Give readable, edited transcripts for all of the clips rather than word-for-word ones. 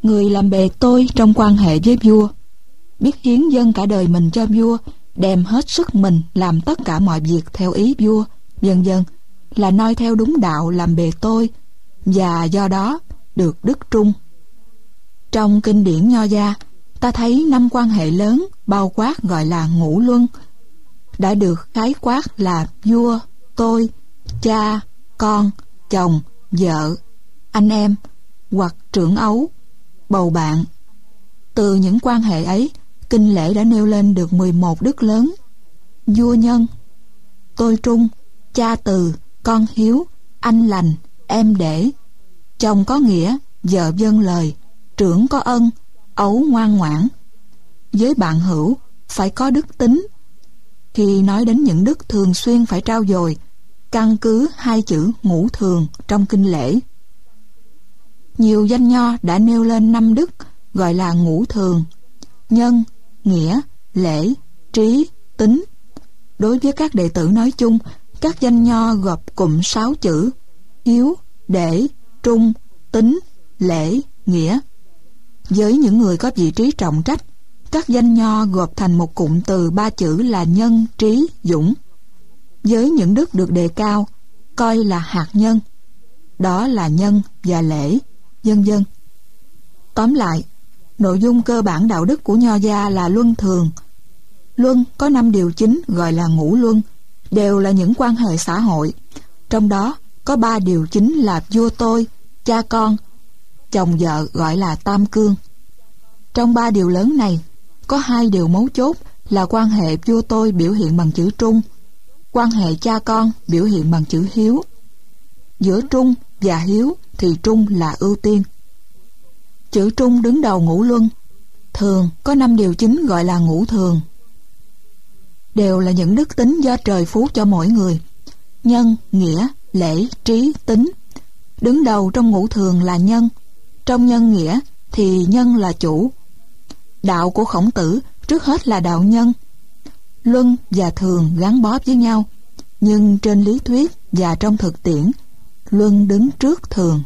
Người làm bề tôi trong quan hệ với vua, biết hiến dâng cả đời mình cho vua, đem hết sức mình làm tất cả mọi việc theo ý vua, vân vân, là noi theo đúng đạo làm bề tôi, và do đó được đức trung. Trong kinh điển Nho gia, ta thấy 5 quan hệ lớn bao quát gọi là ngũ luân, đã được khái quát là vua, tôi, cha, con, chồng, vợ, anh em hoặc trưởng ấu, bầu bạn. Từ những quan hệ ấy, kinh lễ đã nêu lên được 11 đức lớn: vua nhân, tôi trung, cha từ, con hiếu, anh lành, em để, chồng có nghĩa, vợ vâng lời, trưởng có ân, ấu ngoan ngoãn. Với bạn hữu phải có đức tính. Khi nói đến những đức thường xuyên phải trau dồi, căn cứ 2 chữ ngũ thường trong kinh lễ. Nhiều danh nho đã nêu lên 5 đức gọi là ngũ thường: nhân, nghĩa, lễ, trí, tính. Đối với các đệ tử nói chung, các danh nho gộp cụm 6 chữ: hiếu, để, trung, tính, lễ, nghĩa. Với những người có vị trí trọng trách, các danh nho gộp thành một cụm từ 3 chữ là nhân, trí, dũng. Với những đức được đề cao, coi là hạt nhân, đó là nhân và lễ, vân vân. Tóm lại, nội dung cơ bản đạo đức của Nho gia là luân thường. Luân có 5 điều chính gọi là ngũ luân, đều là những quan hệ xã hội. Trong đó có 3 điều chính là vua tôi, cha con, chồng vợ gọi là tam cương. Trong 3 điều lớn này, có 2 điều mấu chốt là quan hệ vua tôi biểu hiện bằng chữ trung, quan hệ cha con biểu hiện bằng chữ hiếu. Giữa trung và hiếu thì trung là ưu tiên. Chữ trung đứng đầu ngũ luân. Thường có 5 điều chính gọi là ngũ thường, đều là những đức tính do trời phú cho mỗi người: nhân, nghĩa, lễ, trí, tính. Đứng đầu trong ngũ thường là nhân. Trong nhân nghĩa thì nhân là chủ. Đạo của Khổng Tử trước hết là đạo nhân. Luân và thường gắn bó với nhau, nhưng trên lý thuyết và trong thực tiễn, luân đứng trước thường.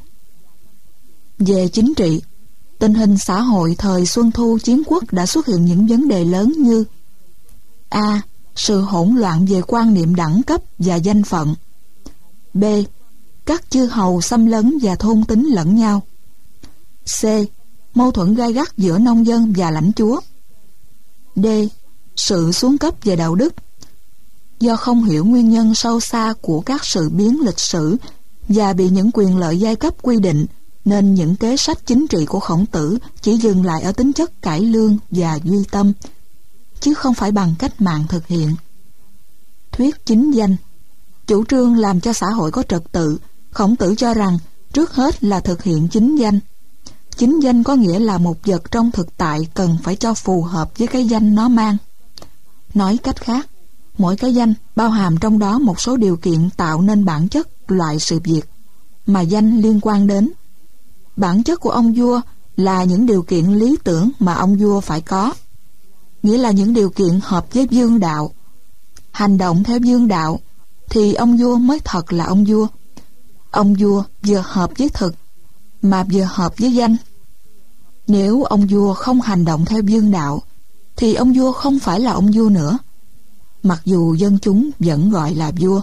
Về chính trị, tình hình xã hội thời Xuân Thu Chiến Quốc đã xuất hiện những vấn đề lớn như: A. Sự hỗn loạn về quan niệm đẳng cấp và danh phận. B. Các chư hầu xâm lấn và thôn tính lẫn nhau. C. Mâu thuẫn gay gắt giữa nông dân và lãnh chúa. D. Sự xuống cấp về đạo đức. Do không hiểu nguyên nhân sâu xa của các sự biến lịch sử và bị những quyền lợi giai cấp quy định, nên những kế sách chính trị của Khổng Tử chỉ dừng lại ở tính chất cải lương và duy tâm, chứ không phải bằng cách mạng thực hiện. Thuyết chính danh, chủ trương làm cho xã hội có trật tự. Khổng Tử cho rằng trước hết là thực hiện chính danh. Chính danh có nghĩa là một vật trong thực tại cần phải cho phù hợp với cái danh nó mang. Nói cách khác, mỗi cái danh bao hàm trong đó một số điều kiện tạo nên bản chất loại sự việc mà danh liên quan đến. Bản chất của ông vua là những điều kiện lý tưởng mà ông vua phải có, nghĩa là những điều kiện hợp với vương đạo. Hành động theo vương đạo thì ông vua mới thật là ông vua. Ông vua vừa hợp với thực mà vừa hợp với danh. Nếu ông vua không hành động theo vương đạo thì ông vua không phải là ông vua nữa, mặc dù dân chúng vẫn gọi là vua.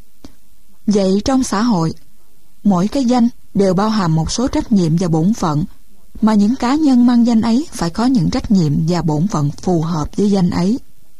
Vậy trong xã hội, mỗi cái danh đều bao hàm một số trách nhiệm và bổn phận, mà những cá nhân mang danh ấy phải có những trách nhiệm và bổn phận phù hợp với danh ấy.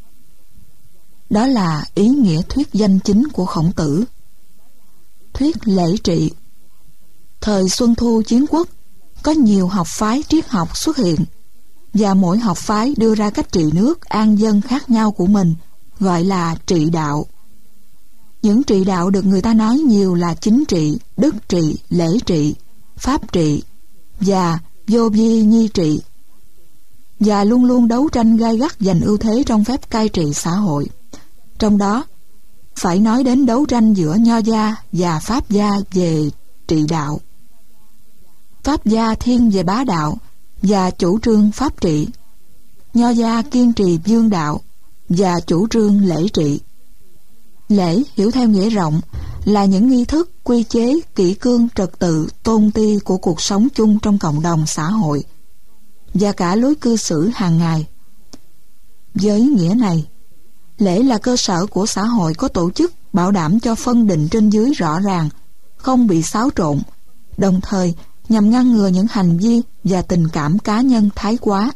Đó là ý nghĩa thuyết danh chính của Khổng Tử. Thuyết lễ trị. Thời Xuân Thu Chiến Quốc, có nhiều học phái triết học xuất hiện, và mỗi học phái đưa ra cách trị nước an dân khác nhau của mình, gọi là trị đạo. Những trị đạo được người ta nói nhiều là chính trị, đức trị, lễ trị, pháp trị và vô vi nhi trị, và luôn luôn đấu tranh gay gắt giành ưu thế trong phép cai trị xã hội. Trong đó phải nói đến đấu tranh giữa Nho gia và Pháp gia về trị đạo. Pháp gia thiên về bá đạo và chủ trương pháp trị. Nho gia kiên trì vương đạo và chủ trương lễ trị. Lễ hiểu theo nghĩa rộng là những nghi thức, quy chế, kỷ cương, trật tự, tôn ti của cuộc sống chung trong cộng đồng xã hội và cả lối cư xử hàng ngày. Với nghĩa này, lễ là cơ sở của xã hội có tổ chức, bảo đảm cho phân định trên dưới rõ ràng, không bị xáo trộn, đồng thời nhằm ngăn ngừa những hành vi và tình cảm cá nhân thái quá.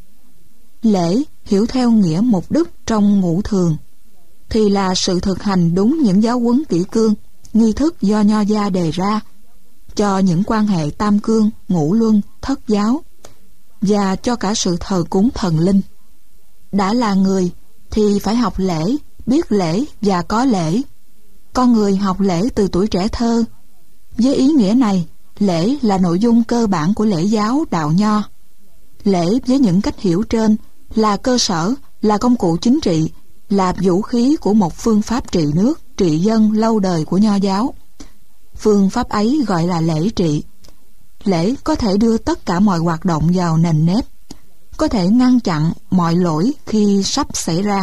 Lễ hiểu theo nghĩa mục đức trong ngũ thường thì là sự thực hành đúng những giáo huấn kỷ cương, nghi thức do Nho gia đề ra cho những quan hệ tam cương, ngũ luân, thất giáo và cho cả sự thờ cúng thần linh. Đã là người thì phải học lễ, biết lễ và có lễ. Con người học lễ từ tuổi trẻ thơ. Với ý nghĩa này, lễ là nội dung cơ bản của lễ giáo đạo Nho. Lễ với những cách hiểu trên là cơ sở, là công cụ chính trị, là vũ khí của một phương pháp trị nước, trị dân lâu đời của Nho giáo. Phương pháp ấy gọi là lễ trị. Lễ có thể đưa tất cả mọi hoạt động vào nền nếp, có thể ngăn chặn mọi lỗi khi sắp xảy ra.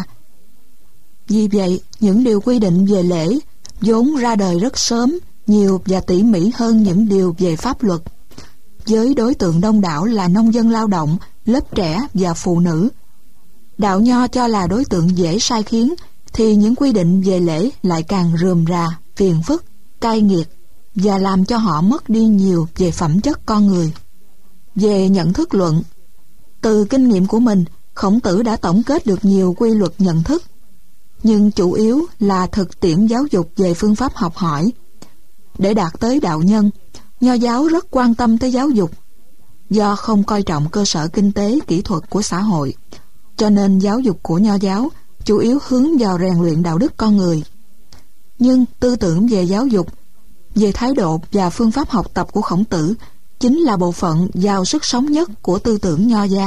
Vì vậy, những điều quy định về lễ vốn ra đời rất sớm, nhiều và tỉ mỉ hơn những điều về pháp luật. Với đối tượng đông đảo là nông dân lao động, lớp trẻ và phụ nữ, đạo Nho cho là đối tượng dễ sai khiến, thì những quy định về lễ lại càng rườm rà, phiền phức, cay nghiệt và làm cho họ mất đi nhiều về phẩm chất con người. Về nhận thức luận, từ kinh nghiệm của mình, Khổng Tử đã tổng kết được nhiều quy luật nhận thức, nhưng chủ yếu là thực tiễn giáo dục về phương pháp học hỏi. Để đạt tới đạo nhân, Nho giáo rất quan tâm tới giáo dục. Do không coi trọng cơ sở kinh tế, kỹ thuật của xã hội, cho nên giáo dục của Nho giáo chủ yếu hướng vào rèn luyện đạo đức con người. Nhưng tư tưởng về giáo dục, về thái độ và phương pháp học tập của Khổng Tử chính là bộ phận giàu sức sống nhất của tư tưởng Nho gia.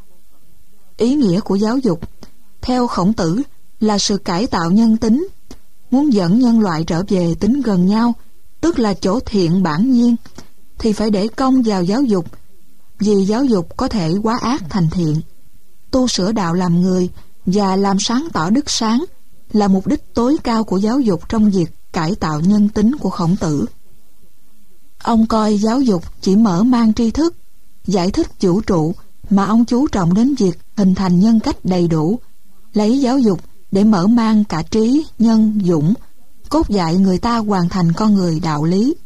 Ý nghĩa của giáo dục, theo Khổng Tử, là sự cải tạo nhân tính, muốn dẫn nhân loại trở về tính gần nhau, tức là chỗ thiện bản nhiên, thì phải để công vào giáo dục, vì giáo dục có thể hóa ác thành thiện. Tu sửa đạo làm người và làm sáng tỏ đức sáng là mục đích tối cao của giáo dục trong việc cải tạo nhân tính của Khổng Tử. Ông coi giáo dục chỉ mở mang tri thức, giải thích vũ trụ, mà ông chú trọng đến việc hình thành nhân cách đầy đủ, lấy giáo dục để mở mang cả trí, nhân, dũng, cốt dạy người ta hoàn thành con người đạo lý.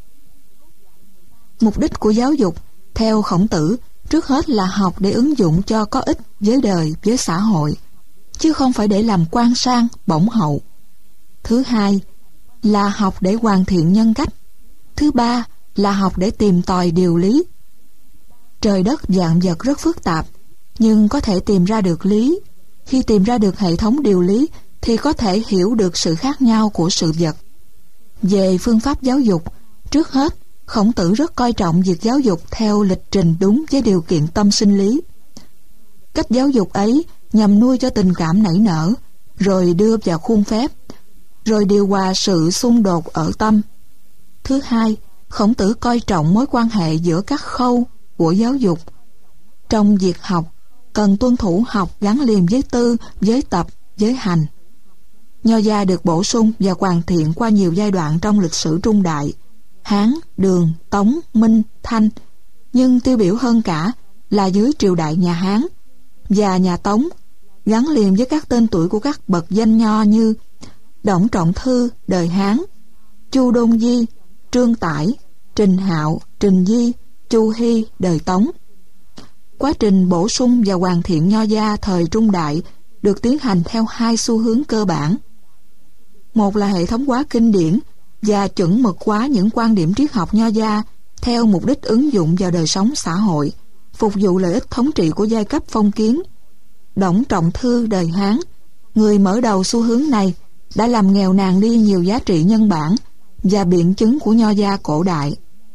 Mục đích của giáo dục, theo Khổng Tử, trước hết là học để ứng dụng cho có ích với đời, với xã hội, chứ không phải để làm quan sang, bổng hậu. Thứ hai là học để hoàn thiện nhân cách. Thứ ba là học để tìm tòi điều lý. Trời đất vạn vật rất phức tạp, nhưng có thể tìm ra được lý. Khi tìm ra được hệ thống điều lý thì có thể hiểu được sự khác nhau của sự vật. Về phương pháp giáo dục, trước hết Khổng Tử rất coi trọng việc giáo dục theo lịch trình đúng với điều kiện tâm sinh lý. Cách giáo dục ấy nhằm nuôi cho tình cảm nảy nở, rồi đưa vào khuôn phép, rồi điều hòa sự xung đột ở tâm. Thứ hai, Khổng Tử coi trọng mối quan hệ giữa các khâu của giáo dục. Trong việc học, cần tuân thủ học gắn liền với tư, với tập, với hành. Nho gia được bổ sung và hoàn thiện qua nhiều giai đoạn trong lịch sử trung đại, Hán, Đường, Tống, Minh, Thanh, nhưng tiêu biểu hơn cả là dưới triều đại nhà Hán và nhà Tống, gắn liền với các tên tuổi của các bậc danh nho như Đổng Trọng Thư đời Hán, Chu Đôn Di, Trương Tải, Trình Hạo, Trình Di, Chu Hy đời Tống. Quá trình bổ sung và hoàn thiện nho gia thời trung đại được tiến hành theo hai xu hướng cơ bản. Một là hệ thống hóa kinh điển và chuẩn mực hóa những quan điểm triết học nho gia theo mục đích ứng dụng vào đời sống xã hội, phục vụ lợi ích thống trị của giai cấp phong kiến. Đổng Trọng Thư đời Hán, người mở đầu xu hướng này, đã làm nghèo nàn đi nhiều giá trị nhân bản và biện chứng của nho gia cổ đại.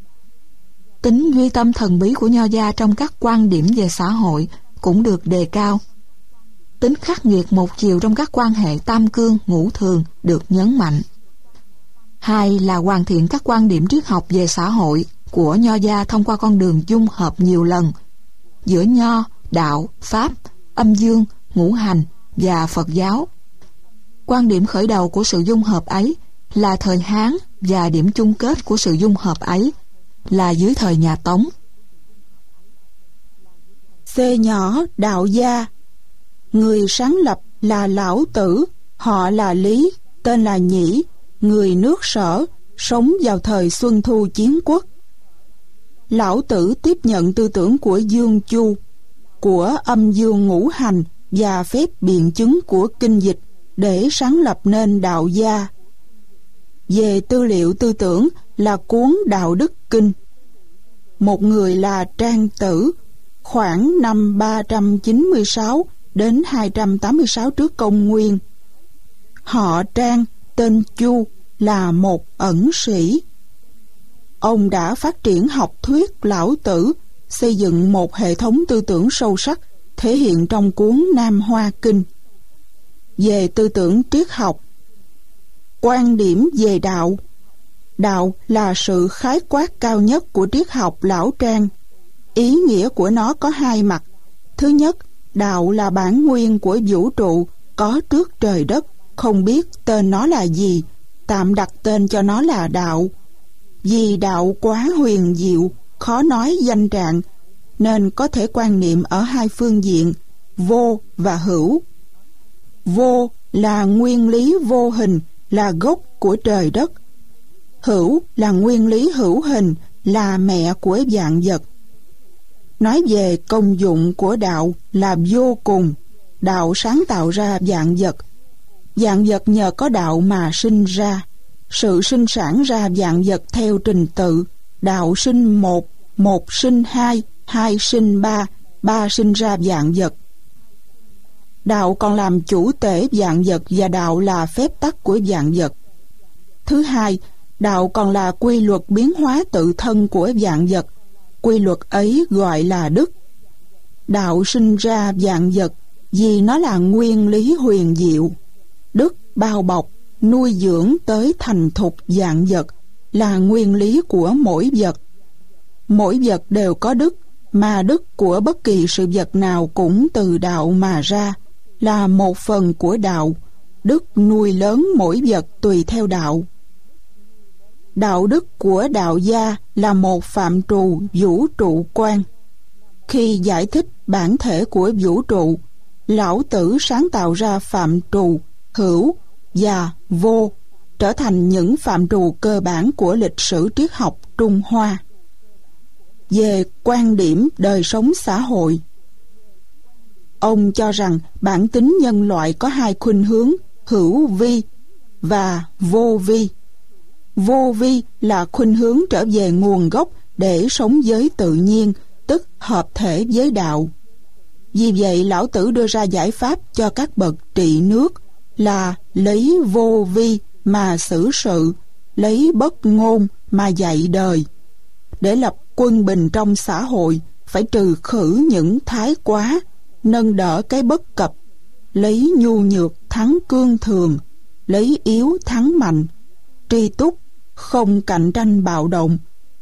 Tính duy tâm thần bí của nho gia trong các quan điểm về xã hội cũng được đề cao. Tính khắc nghiệt một chiều trong các quan hệ tam cương, ngũ thường được nhấn mạnh. Hai là hoàn thiện các quan điểm triết học về xã hội của nho gia thông qua con đường dung hợp nhiều lần giữa nho, đạo, pháp, âm dương, ngũ hành và Phật giáo. Quan điểm khởi đầu của sự dung hợp ấy là thời Hán và điểm chung kết của sự dung hợp ấy là dưới thời nhà Tống. C nhỏ đạo gia. Người sáng lập là Lão Tử, họ là Lý, tên là Nhĩ, người nước Sở, sống vào thời Xuân Thu Chiến Quốc. Lão Tử tiếp nhận tư tưởng của Dương Chu, của âm dương ngũ hành và phép biện chứng của kinh dịch để sáng lập nên đạo gia. Về tư liệu tư tưởng là cuốn Đạo Đức Kinh. Một người là Trang Tử, khoảng năm 396 đến 286 trước công nguyên. Họ Trang, tên Chu, là một ẩn sĩ. Ông đã phát triển học thuyết Lão Tử, xây dựng một hệ thống tư tưởng sâu sắc thể hiện trong cuốn Nam Hoa Kinh. Về tư tưởng triết học, quan điểm về đạo. Đạo là sự khái quát cao nhất của triết học Lão Trang. Ý nghĩa của nó có hai mặt. Thứ nhất, đạo là bản nguyên của vũ trụ, có trước trời đất, không biết tên nó là gì, tạm đặt tên cho nó là đạo. Vì đạo quá huyền diệu, khó nói danh trạng, nên có thể quan niệm ở hai phương diện, vô và hữu. Vô là nguyên lý vô hình, là gốc của trời đất. Hữu là nguyên lý hữu hình, là mẹ của vạn vật. Nói về công dụng của đạo là vô cùng. Đạo sáng tạo ra vạn vật. Vạn vật nhờ có đạo mà sinh ra. Sự sinh sản ra vạn vật theo trình tự. Đạo sinh một, một sinh hai, hai sinh ba, ba sinh ra vạn vật. Đạo còn làm chủ tể vạn vật và đạo là phép tắc của vạn vật. Thứ hai, đạo còn là quy luật biến hóa tự thân của vạn vật. Quy luật ấy gọi là đức. Đạo sinh ra vạn vật vì nó là nguyên lý huyền diệu. Đức bao bọc, nuôi dưỡng tới thành thục vạn vật là nguyên lý của mỗi vật. Mỗi vật đều có đức, mà đức của bất kỳ sự vật nào cũng từ đạo mà ra, là một phần của đạo. Đức nuôi lớn mỗi vật tùy theo đạo. Đạo đức của đạo gia là một phạm trù vũ trụ quan. Khi giải thích bản thể của vũ trụ, Lão Tử sáng tạo ra phạm trù, hữu và vô, trở thành những phạm trù cơ bản của lịch sử triết học Trung Hoa. Về quan điểm đời sống xã hội, ông cho rằng bản tính nhân loại có hai khuynh hướng, hữu vi và vô vi. Vô vi là khuynh hướng trở về nguồn gốc để sống với tự nhiên, tức hợp thể với đạo. Vì vậy, Lão Tử đưa ra giải pháp cho các bậc trị nước là lấy vô vi mà xử sự, lấy bất ngôn mà dạy đời. Để lập quân bình trong xã hội, phải trừ khử những thái quá, nâng đỡ cái bất cập, lấy nhu nhược thắng cương thường, lấy yếu thắng mạnh, tri túc, không cạnh tranh bạo động,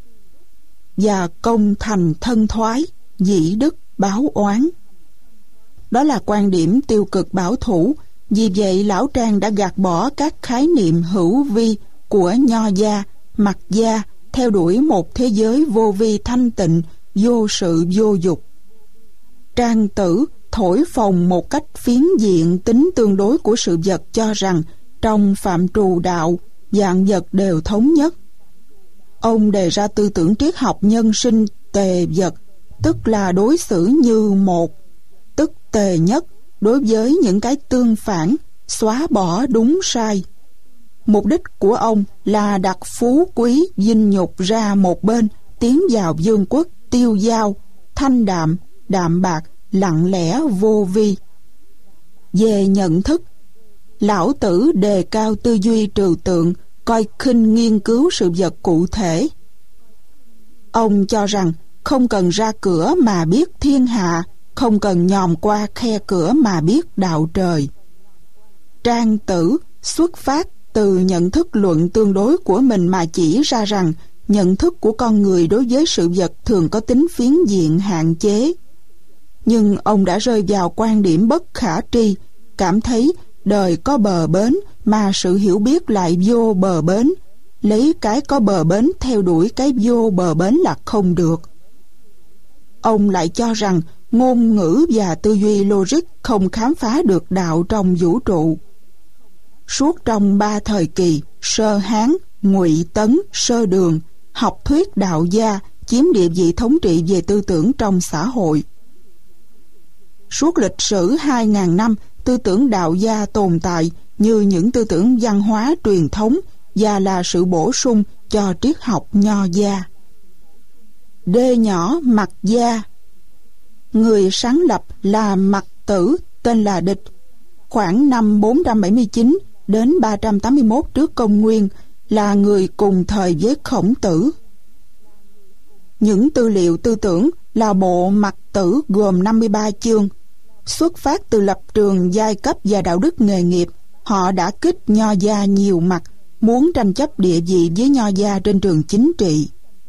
và công thành thân thoái, dĩ đức báo oán. Đó là quan điểm tiêu cực bảo thủ. Vì vậy, Lão Trang đã gạt bỏ các khái niệm hữu vi của Nho gia, Mật gia, theo đuổi một thế giới vô vi thanh tịnh, vô sự vô dục. Trang Tử thổi phồng một cách phiến diện tính tương đối của sự vật, cho rằng trong phạm trù đạo, vạn vật đều thống nhất. Ông đề ra tư tưởng triết học nhân sinh tề vật, tức là đối xử như một, tức tề nhất đối với những cái tương phản, xóa bỏ đúng sai. Mục đích của ông là đặt phú quý vinh nhục ra một bên, tiến vào vương quốc tiêu dao, thanh đạm, đạm bạc, lặng lẽ vô vi. Về nhận thức, Lão Tử đề cao tư duy trừu tượng, coi khinh nghiên cứu sự vật cụ thể. Ông cho rằng không cần ra cửa mà biết thiên hạ, không cần nhòm qua khe cửa mà biết đạo trời. Trang Tử xuất phát từ nhận thức luận tương đối của mình mà chỉ ra rằng nhận thức của con người đối với sự vật thường có tính phiến diện hạn chế. Nhưng ông đã rơi vào quan điểm bất khả tri, cảm thấy đời có bờ bến mà sự hiểu biết lại vô bờ bến. Lấy cái có bờ bến theo đuổi cái vô bờ bến là không được. Ông lại cho rằng ngôn ngữ và tư duy logic không khám phá được đạo trong vũ trụ. Suốt trong 3 thời kỳ Sơ Hán, Ngụy Tấn, Sơ Đường, học thuyết đạo gia chiếm địa vị thống trị về tư tưởng trong xã hội. Suốt lịch sử 2.000 năm, tư tưởng đạo gia tồn tại như những tư tưởng văn hóa truyền thống và là sự bổ sung cho triết học Nho gia. D nhỏ Mặc Gia. Người sáng lập là Mặc Tử, tên là Địch. Khoảng năm 479 đến 381 trước công nguyên, là người cùng thời với Khổng Tử. Những tư liệu tư tưởng là bộ Mặc Tử gồm 53 chương. Xuất phát từ lập trường giai cấp và đạo đức nghề nghiệp, họ đã kích Nho gia nhiều mặt, muốn tranh chấp địa vị với Nho gia trên trường chính trị.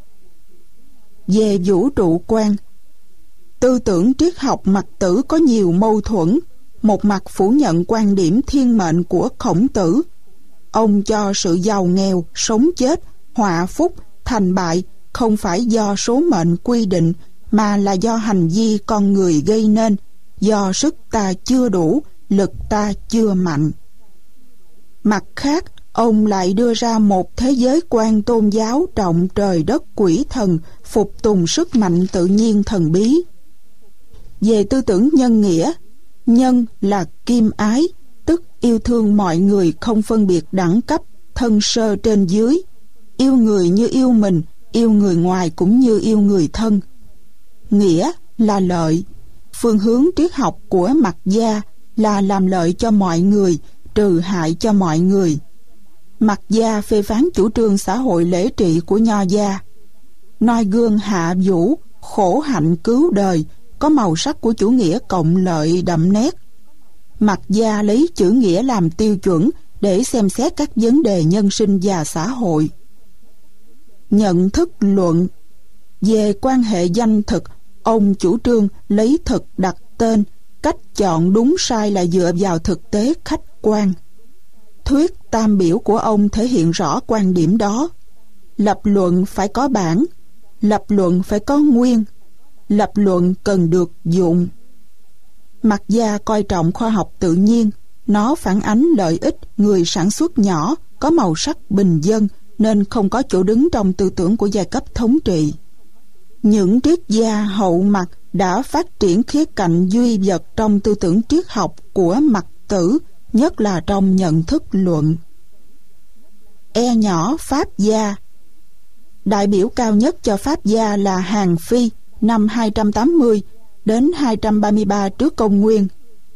Về vũ trụ quan, tư tưởng triết học Mặc Tử có nhiều mâu thuẫn. Một mặt phủ nhận quan điểm thiên mệnh của Khổng Tử. Ông cho sự giàu nghèo, sống chết, họa phúc, thành bại không phải do số mệnh quy định, mà là do hành vi con người gây nên, do sức ta chưa đủ, lực ta chưa mạnh. Mặt khác, ông lại đưa ra một thế giới quan tôn giáo trọng trời đất quỷ thần, phục tùng sức mạnh tự nhiên thần bí. Về tư tưởng nhân nghĩa, nhân là kim ái, tức yêu thương mọi người không phân biệt đẳng cấp, thân sơ trên dưới, yêu người như yêu mình, yêu người ngoài cũng như yêu người thân. Nghĩa là lợi, phương hướng triết học của Mặc Gia là làm lợi cho mọi người, trừ hại cho mọi người. Mặc Gia phê phán chủ trương xã hội lễ trị của Nho gia, noi gương hạ vũ, khổ hạnh cứu đời, có màu sắc của chủ nghĩa cộng lợi đậm nét. Mặc Gia lấy chữ nghĩa làm tiêu chuẩn để xem xét các vấn đề nhân sinh và xã hội. Nhận thức luận. Về quan hệ danh thực, ông chủ trương lấy thực đặt tên, cách chọn đúng sai là dựa vào thực tế khách quan. Thuyết tam biểu của ông thể hiện rõ quan điểm đó. Lập luận phải có bản, lập luận phải có nguyên, lập luận cần được dụng. Mặc Gia coi trọng khoa học tự nhiên, nó phản ánh lợi ích người sản xuất nhỏ, có màu sắc bình dân nên không có chỗ đứng trong tư tưởng của giai cấp thống trị. Những triết gia hậu Mặc đã phát triển khía cạnh duy vật trong tư tưởng triết học của Mặc Tử, nhất là trong nhận thức luận. E nhỏ Pháp gia. Đại biểu cao nhất cho Pháp gia là Hàn Phi, năm 280 đến 233 trước công nguyên.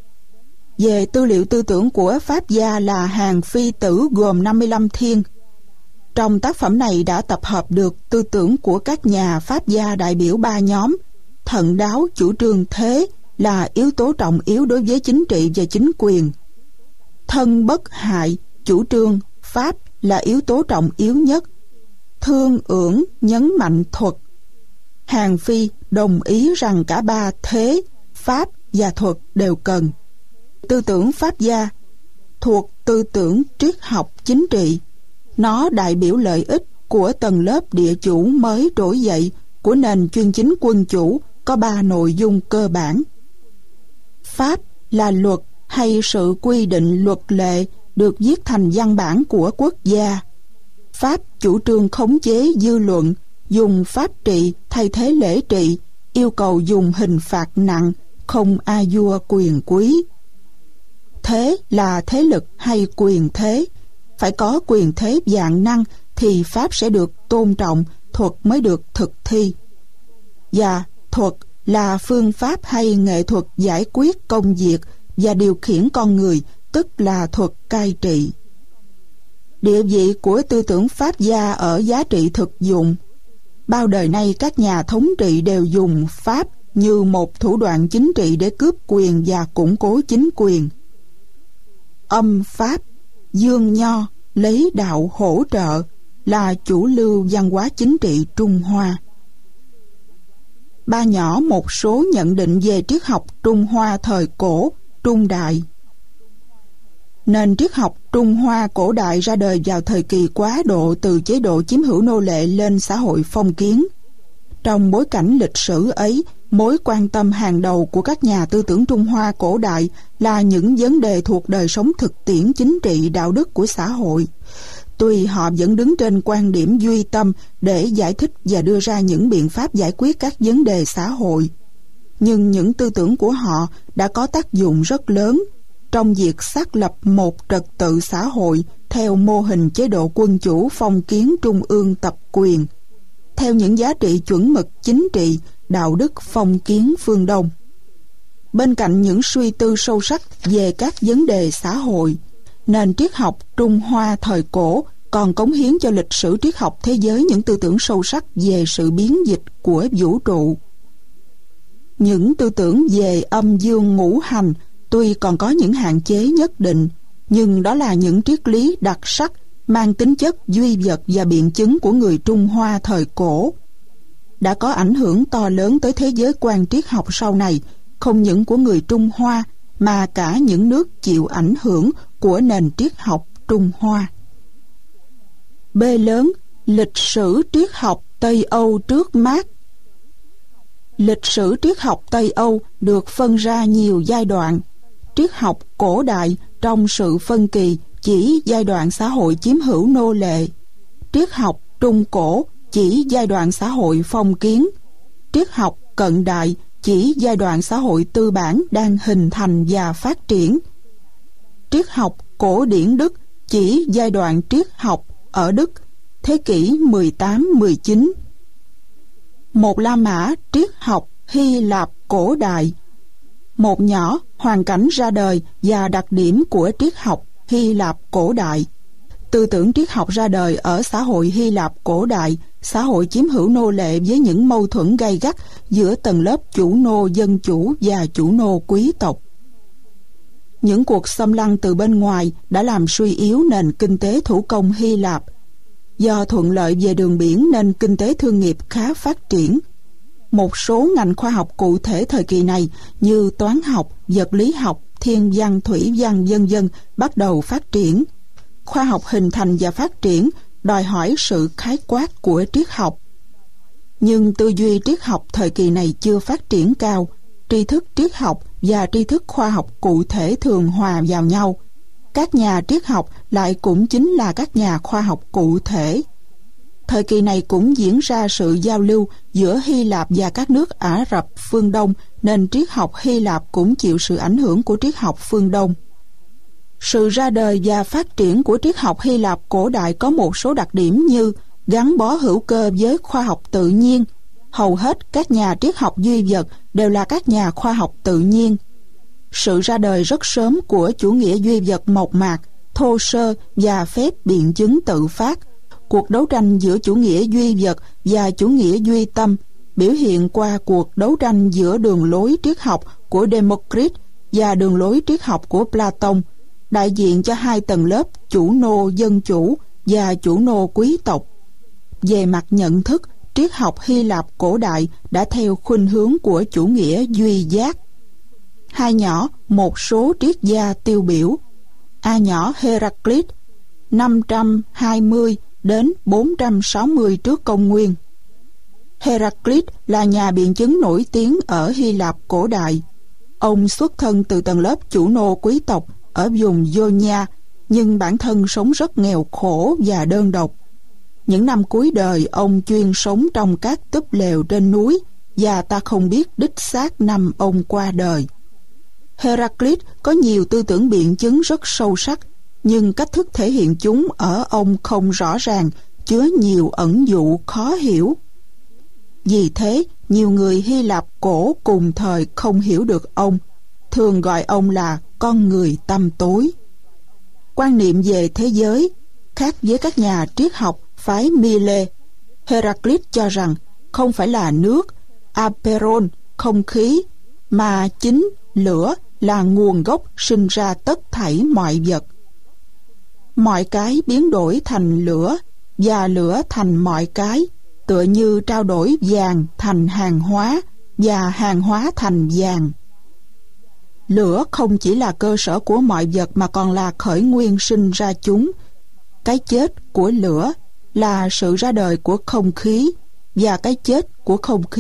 Về tư liệu tư tưởng của Pháp gia là Hàn Phi Tử gồm 55 thiên. Trong tác phẩm này đã tập hợp được tư tưởng của các nhà Pháp gia đại biểu 3 nhóm. Thận đáo chủ trương thế là yếu tố trọng yếu đối với chính trị và chính quyền. Thân bất hại chủ trương Pháp là yếu tố trọng yếu nhất. Thương ưởng nhấn mạnh thuật. Hàn Phi đồng ý rằng cả ba thế, Pháp và thuật đều cần. Tư tưởng Pháp gia thuộc tư tưởng triết học chính trị. Nó đại biểu lợi ích của tầng lớp địa chủ mới trỗi dậy của nền chuyên chính quân chủ, có 3 nội dung cơ bản. Pháp là luật hay sự quy định luật lệ được viết thành văn bản của quốc gia. Pháp chủ trương khống chế dư luận, dùng pháp trị thay thế lễ trị, yêu cầu dùng hình phạt nặng, không a vua quyền quý. Thế là thế lực hay quyền thế. Phải có quyền thế vạn năng thì pháp sẽ được tôn trọng, thuật mới được thực thi. Và thuật là phương pháp hay nghệ thuật giải quyết công việc và điều khiển con người, tức là thuật cai trị. Địa vị của tư tưởng Pháp gia ở giá trị thực dụng. Bao đời nay các nhà thống trị đều dùng Pháp như một thủ đoạn chính trị để cướp quyền và củng cố chính quyền. Âm Pháp, dương nho, lấy đạo hỗ trợ là chủ lưu văn hóa chính trị Trung Hoa. Ba nhỏ một số nhận định về triết học Trung Hoa thời cổ, trung đại. Nền triết học Trung Hoa cổ đại ra đời vào thời kỳ quá độ từ chế độ chiếm hữu nô lệ lên xã hội phong kiến. Trong bối cảnh lịch sử ấy, Mối quan tâm hàng đầu của các nhà tư tưởng Trung Hoa cổ đại là những vấn đề thuộc đời sống thực tiễn chính trị đạo đức của xã hội. Tuy họ vẫn đứng trên quan điểm duy tâm để giải thích và đưa ra những biện pháp giải quyết các vấn đề xã hội, nhưng những tư tưởng của họ đã có tác dụng rất lớn trong việc xác lập một trật tự xã hội theo mô hình chế độ quân chủ phong kiến trung ương tập quyền, theo những giá trị chuẩn mực chính trị, đạo đức phong kiến phương Đông. Bên cạnh những suy tư sâu sắc về các vấn đề xã hội, nền triết học Trung Hoa thời cổ còn cống hiến cho lịch sử triết học thế giới những tư tưởng sâu sắc về sự biến dịch của vũ trụ. Những tư tưởng về âm dương ngũ hành tuy còn có những hạn chế nhất định, nhưng đó là những triết lý đặc sắc mang tính chất duy vật và biện chứng của người Trung Hoa thời cổ, đã có ảnh hưởng to lớn tới thế giới quan triết học sau này, không những của người Trung Hoa mà cả những nước chịu ảnh hưởng của nền triết học Trung Hoa. B lớn, lịch sử triết học Tây Âu trước Mác. Lịch sử triết học Tây Âu được phân ra nhiều giai đoạn. Triết học cổ đại trong sự phân kỳ chỉ giai đoạn xã hội chiếm hữu nô lệ. Triết học trung cổ chỉ giai đoạn xã hội phong kiến. Triết học cận đại chỉ giai đoạn xã hội tư bản đang hình thành và phát triển. Triết học cổ điển Đức chỉ giai đoạn triết học ở Đức, thế kỷ 18-19. Một La Mã triết học Hy Lạp cổ đại. Một nhỏ, hoàn cảnh ra đời và đặc điểm của triết học Hy Lạp cổ đại. Tư tưởng triết học ra đời ở xã hội Hy Lạp cổ đại, xã hội chiếm hữu nô lệ với những mâu thuẫn gay gắt giữa tầng lớp chủ nô dân chủ và chủ nô quý tộc. Những cuộc xâm lăng từ bên ngoài đã làm suy yếu nền kinh tế thủ công Hy Lạp. Do thuận lợi về đường biển nên kinh tế thương nghiệp khá phát triển. Một số ngành khoa học cụ thể thời kỳ này như toán học, vật lý học, thiên văn, thủy văn v.v. bắt đầu phát triển. Khoa học hình thành và phát triển đòi hỏi sự khái quát của triết học. Nhưng tư duy triết học thời kỳ này chưa phát triển cao. Tri thức triết học và tri thức khoa học cụ thể thường hòa vào nhau. Các nhà triết học lại cũng chính là các nhà khoa học cụ thể. Thời kỳ này cũng diễn ra sự giao lưu giữa Hy Lạp và các nước Ả Rập phương Đông, nên triết học Hy Lạp cũng chịu sự ảnh hưởng của triết học phương Đông. Sự ra đời và phát triển của triết học Hy Lạp cổ đại có một số đặc điểm như gắn bó hữu cơ với khoa học tự nhiên. Hầu hết các nhà triết học duy vật đều là các nhà khoa học tự nhiên. Sự ra đời rất sớm của chủ nghĩa duy vật mộc mạc, thô sơ và phép biện chứng tự phát. Cuộc đấu tranh giữa chủ nghĩa duy vật và chủ nghĩa duy tâm biểu hiện qua cuộc đấu tranh giữa đường lối triết học của Democritus và đường lối triết học của Platon, đại diện cho hai tầng lớp chủ nô dân chủ và chủ nô quý tộc. Về mặt nhận thức, triết học Hy Lạp cổ đại đã theo khuynh hướng của chủ nghĩa duy giác. Hai nhỏ, một số triết gia tiêu biểu. A nhỏ Heraclit 520 đến 460 trước công nguyên. Heraclit là nhà biện chứng nổi tiếng ở Hy Lạp cổ đại. Ông xuất thân từ tầng lớp chủ nô quý tộc ở vùng Ionia, nhưng bản thân sống rất nghèo khổ và đơn độc. Những năm cuối đời, ông chuyên sống trong các túp lều trên núi và ta không biết đích xác năm ông qua đời. Heraclit có nhiều tư tưởng biện chứng rất sâu sắc, nhưng cách thức thể hiện chúng ở ông không rõ ràng, chứa nhiều ẩn dụ khó hiểu. Vì thế, nhiều người Hy Lạp cổ cùng thời không hiểu được ông, thường gọi ông là con người tăm tối. Quan niệm về thế giới khác với các nhà triết học phái Mile. Heraclit cho rằng không phải là nước, aperon, không khí, mà chính lửa là nguồn gốc sinh ra tất thảy mọi vật. Mọi cái biến đổi thành lửa và lửa thành mọi cái, tựa như trao đổi vàng thành hàng hóa và hàng hóa thành vàng. Lửa không chỉ là cơ sở của mọi vật mà còn là khởi nguyên sinh ra chúng. Cái chết của lửa là sự ra đời của không khí, và cái chết của không khí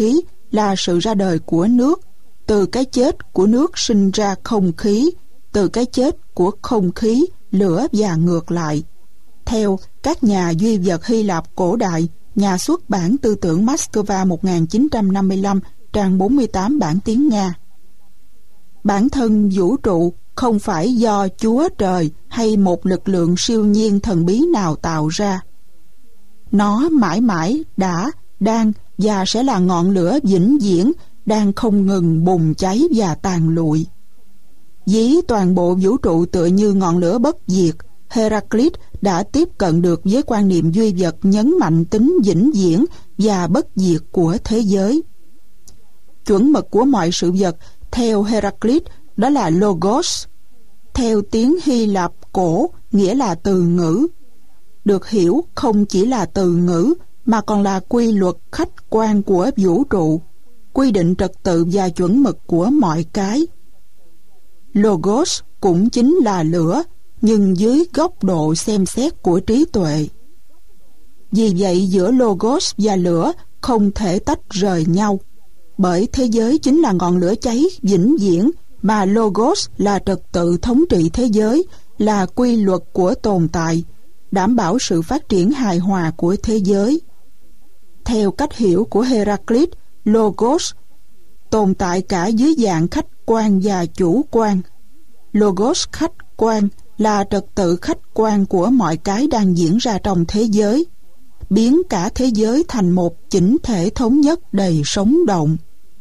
là sự ra đời của nước. Từ cái chết của nước sinh ra không khí, từ cái chết của không khí, lửa và ngược lại. Theo các nhà duy vật Hy Lạp cổ đại, nhà xuất bản Tư tưởng Moscow 1955, trang 48 bản tiếng Nga. Bản thân vũ trụ không phải do Chúa Trời hay một lực lượng siêu nhiên thần bí nào tạo ra. Nó mãi mãi đã, đang và sẽ là ngọn lửa vĩnh viễn, đang không ngừng bùng cháy và tàn lụi. Ví toàn bộ vũ trụ tựa như ngọn lửa bất diệt, Heraclit đã tiếp cận được với quan niệm duy vật nhấn mạnh tính vĩnh viễn và bất diệt của thế giới. Chuẩn mực của mọi sự vật theo Heraclit đó là Logos. Theo tiếng Hy Lạp cổ nghĩa là từ ngữ. Được hiểu không chỉ là từ ngữ mà còn là quy luật khách quan của vũ trụ, quy định trật tự và chuẩn mực của mọi cái. Logos cũng chính là lửa, nhưng dưới góc độ xem xét của trí tuệ. Vì vậy giữa Logos và lửa không thể tách rời nhau, bởi thế giới chính là ngọn lửa cháy vĩnh viễn, mà Logos là trật tự thống trị thế giới, là quy luật của tồn tại, đảm bảo sự phát triển hài hòa của thế giới. Theo cách hiểu của Heraclit, Logos tồn tại cả dưới dạng khách quan và chủ quan. Logos khách quan là trật tự khách quan của mọi cái đang diễn ra trong thế giới, biến cả thế giới thành một chỉnh thể thống nhất đầy sống động.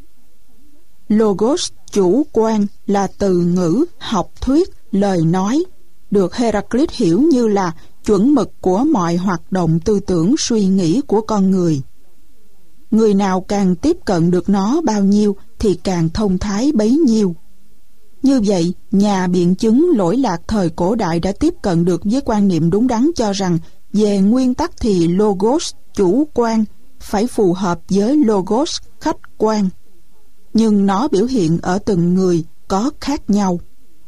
Logos chủ quan là từ ngữ, học thuyết, lời nói, được Heraclit hiểu như là chuẩn mực của mọi hoạt động tư tưởng suy nghĩ của con người. Người nào càng tiếp cận được nó bao nhiêu thì càng thông thái bấy nhiêu. Như vậy, nhà biện chứng lỗi lạc thời cổ đại đã tiếp cận được với quan niệm đúng đắn cho rằng về nguyên tắc thì Logos chủ quan phải phù hợp với Logos khách quan, nhưng nó biểu hiện ở từng người có khác nhau.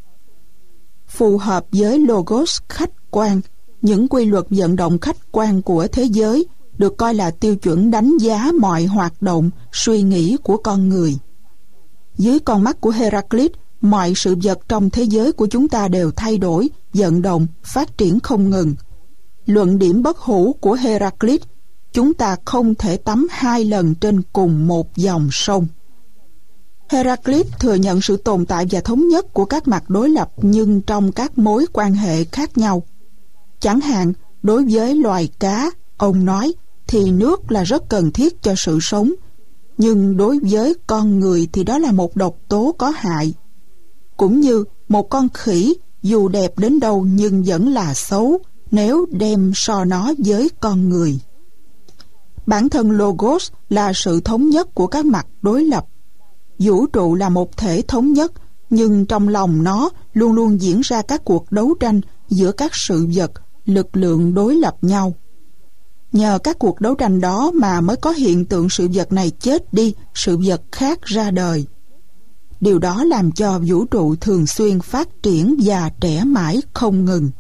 Phù hợp với Logos khách quan, những quy luật vận động khách quan của thế giới được coi là tiêu chuẩn đánh giá mọi hoạt động, suy nghĩ của con người. Dưới con mắt của Heraclit, mọi sự vật trong thế giới của chúng ta đều thay đổi, vận động, phát triển không ngừng. Luận điểm bất hủ của Heraclit, chúng ta không thể tắm 2 lần trên cùng một dòng sông. Heraclit thừa nhận sự tồn tại và thống nhất của các mặt đối lập nhưng trong các mối quan hệ khác nhau. Chẳng hạn, đối với loài cá, ông nói, thì nước là rất cần thiết cho sự sống, nhưng đối với con người thì đó là một độc tố có hại. Cũng như một con khỉ dù đẹp đến đâu nhưng vẫn là xấu nếu đem so nó với con người. Bản thân Logos là sự thống nhất của các mặt đối lập. Vũ trụ là một thể thống nhất, nhưng trong lòng nó luôn luôn diễn ra các cuộc đấu tranh giữa các sự vật, lực lượng đối lập nhau. Nhờ các cuộc đấu tranh đó mà mới có hiện tượng sự vật này chết đi, sự vật khác ra đời. Điều đó làm cho vũ trụ thường xuyên phát triển và trẻ mãi không ngừng.